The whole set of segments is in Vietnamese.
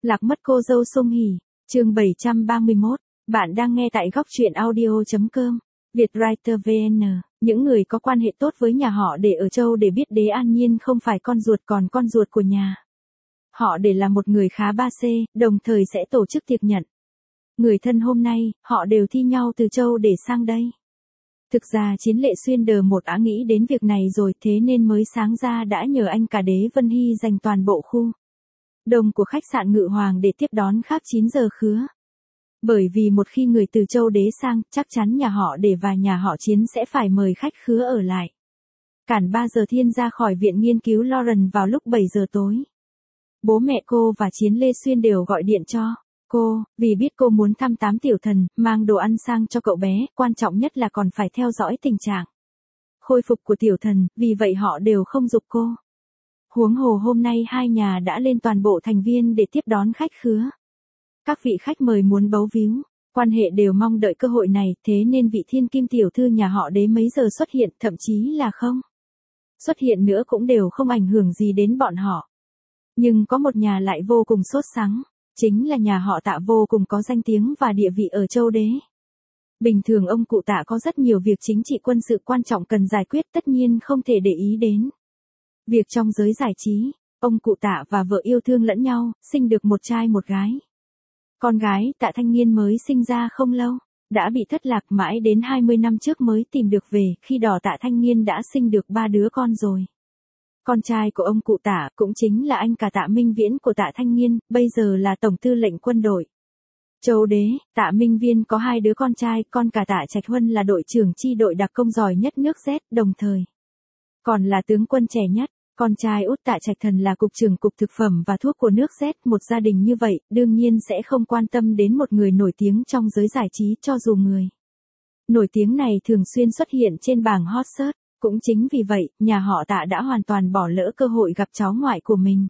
Lạc mất cô dâu Song Hỷ, chương 731, bạn đang nghe tại góc truyện audio.com, Vietwriter VN, những người có quan hệ tốt với nhà họ Để ở Châu để biết Đế An Nhiên không phải con ruột còn con ruột của nhà. Họ Để là một người khá 3C, đồng thời sẽ tổ chức tiệc nhận. Người thân hôm nay, họ đều thi nhau từ Châu để sang đây. Thực ra Chiến Lệ Xuyên đờ một đã nghĩ đến việc này rồi, thế nên mới sáng ra đã nhờ anh cả Đế Vân Hy dành toàn bộ khu đông của khách sạn Ngự Hoàng để tiếp đón khác 9 giờ khứa. Bởi vì một khi người từ Châu Đế sang, chắc chắn nhà họ Để và nhà họ Chiến sẽ phải mời khách khứa ở lại. Cản 3 giờ Thiên ra khỏi viện nghiên cứu Lauren vào lúc 7 giờ tối. Bố mẹ cô và Chiến Lê Xuyên đều gọi điện cho cô, vì biết cô muốn thăm 8 tiểu thần, mang đồ ăn sang cho cậu bé, quan trọng nhất là còn phải theo dõi tình trạng khôi phục của tiểu thần, vì vậy họ đều không giục cô. Huống hồ hôm nay hai nhà đã lên toàn bộ thành viên để tiếp đón khách khứa. Các vị khách mời muốn bấu víu, quan hệ đều mong đợi cơ hội này, thế nên vị thiên kim tiểu thư nhà họ Đế mấy giờ xuất hiện, thậm chí là không xuất hiện nữa cũng đều không ảnh hưởng gì đến bọn họ. Nhưng có một nhà lại vô cùng sốt sắng, chính là nhà họ Tạ vô cùng có danh tiếng và địa vị ở Châu Đế. Bình thường ông cụ Tạ có rất nhiều việc chính trị quân sự quan trọng cần giải quyết, tất nhiên không thể để ý đến việc trong giới giải trí. Ông cụ Tạ và vợ yêu thương lẫn nhau, sinh được một trai một gái. Con gái Tạ Thanh Nghiên mới sinh ra không lâu, đã bị thất lạc mãi đến 20 năm trước mới tìm được về, khi đó Tạ Thanh Nghiên đã sinh được 3 đứa con rồi. Con trai của ông cụ Tạ cũng chính là anh cả Tạ Minh Viễn của Tạ Thanh Nghiên, bây giờ là tổng tư lệnh quân đội Châu Đế. Tạ Minh Viên có 2 đứa con trai, con cả Tạ Trạch Huân là đội trưởng chi đội đặc công giỏi nhất nước Z, đồng thời còn là tướng quân trẻ nhất. Con trai út Tạ Trạch Thần là cục trưởng cục thực phẩm và thuốc của nước Z. Một gia đình như vậy, đương nhiên sẽ không quan tâm đến một người nổi tiếng trong giới giải trí, cho dù người nổi tiếng này thường xuyên xuất hiện trên bảng hot search. Cũng chính vì vậy, nhà họ Tạ đã hoàn toàn bỏ lỡ cơ hội gặp cháu ngoại của mình.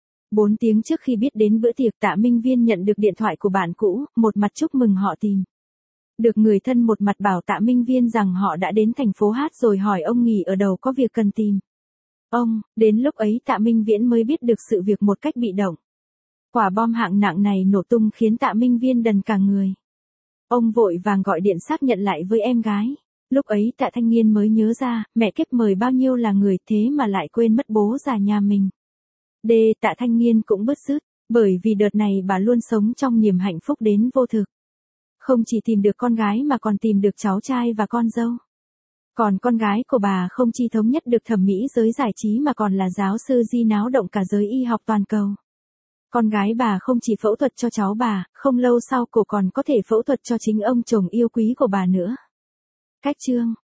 4 tiếng trước khi biết đến bữa tiệc, Tạ Minh Viên nhận được điện thoại của bạn cũ, một mặt chúc mừng họ tìm được người thân, một mặt bảo Tạ Minh Viên rằng họ đã đến thành phố Hát rồi hỏi ông nghỉ ở đâu có việc cần tìm ông. Đến lúc ấy Tạ Minh Viễn mới biết được sự việc một cách bị động. Quả bom hạng nặng này nổ tung khiến Tạ Minh Viên đần cả người. Ông vội vàng gọi điện xác nhận lại với em gái. Lúc ấy Tạ Thanh Nghiên mới nhớ ra, mẹ kiếp mời bao nhiêu là người thế mà lại quên mất bố già nhà mình. Tạ Thanh Nghiên cũng bứt rứt, bởi vì đợt này bà luôn sống trong niềm hạnh phúc đến vô thực. Không chỉ tìm được con gái mà còn tìm được cháu trai và con dâu. Còn con gái của bà không chỉ thống nhất được thẩm mỹ giới giải trí mà còn là giáo sư di náo động cả giới y học toàn cầu. Con gái bà không chỉ phẫu thuật cho cháu bà, không lâu sau cô còn có thể phẫu thuật cho chính ông chồng yêu quý của bà nữa. Cách chương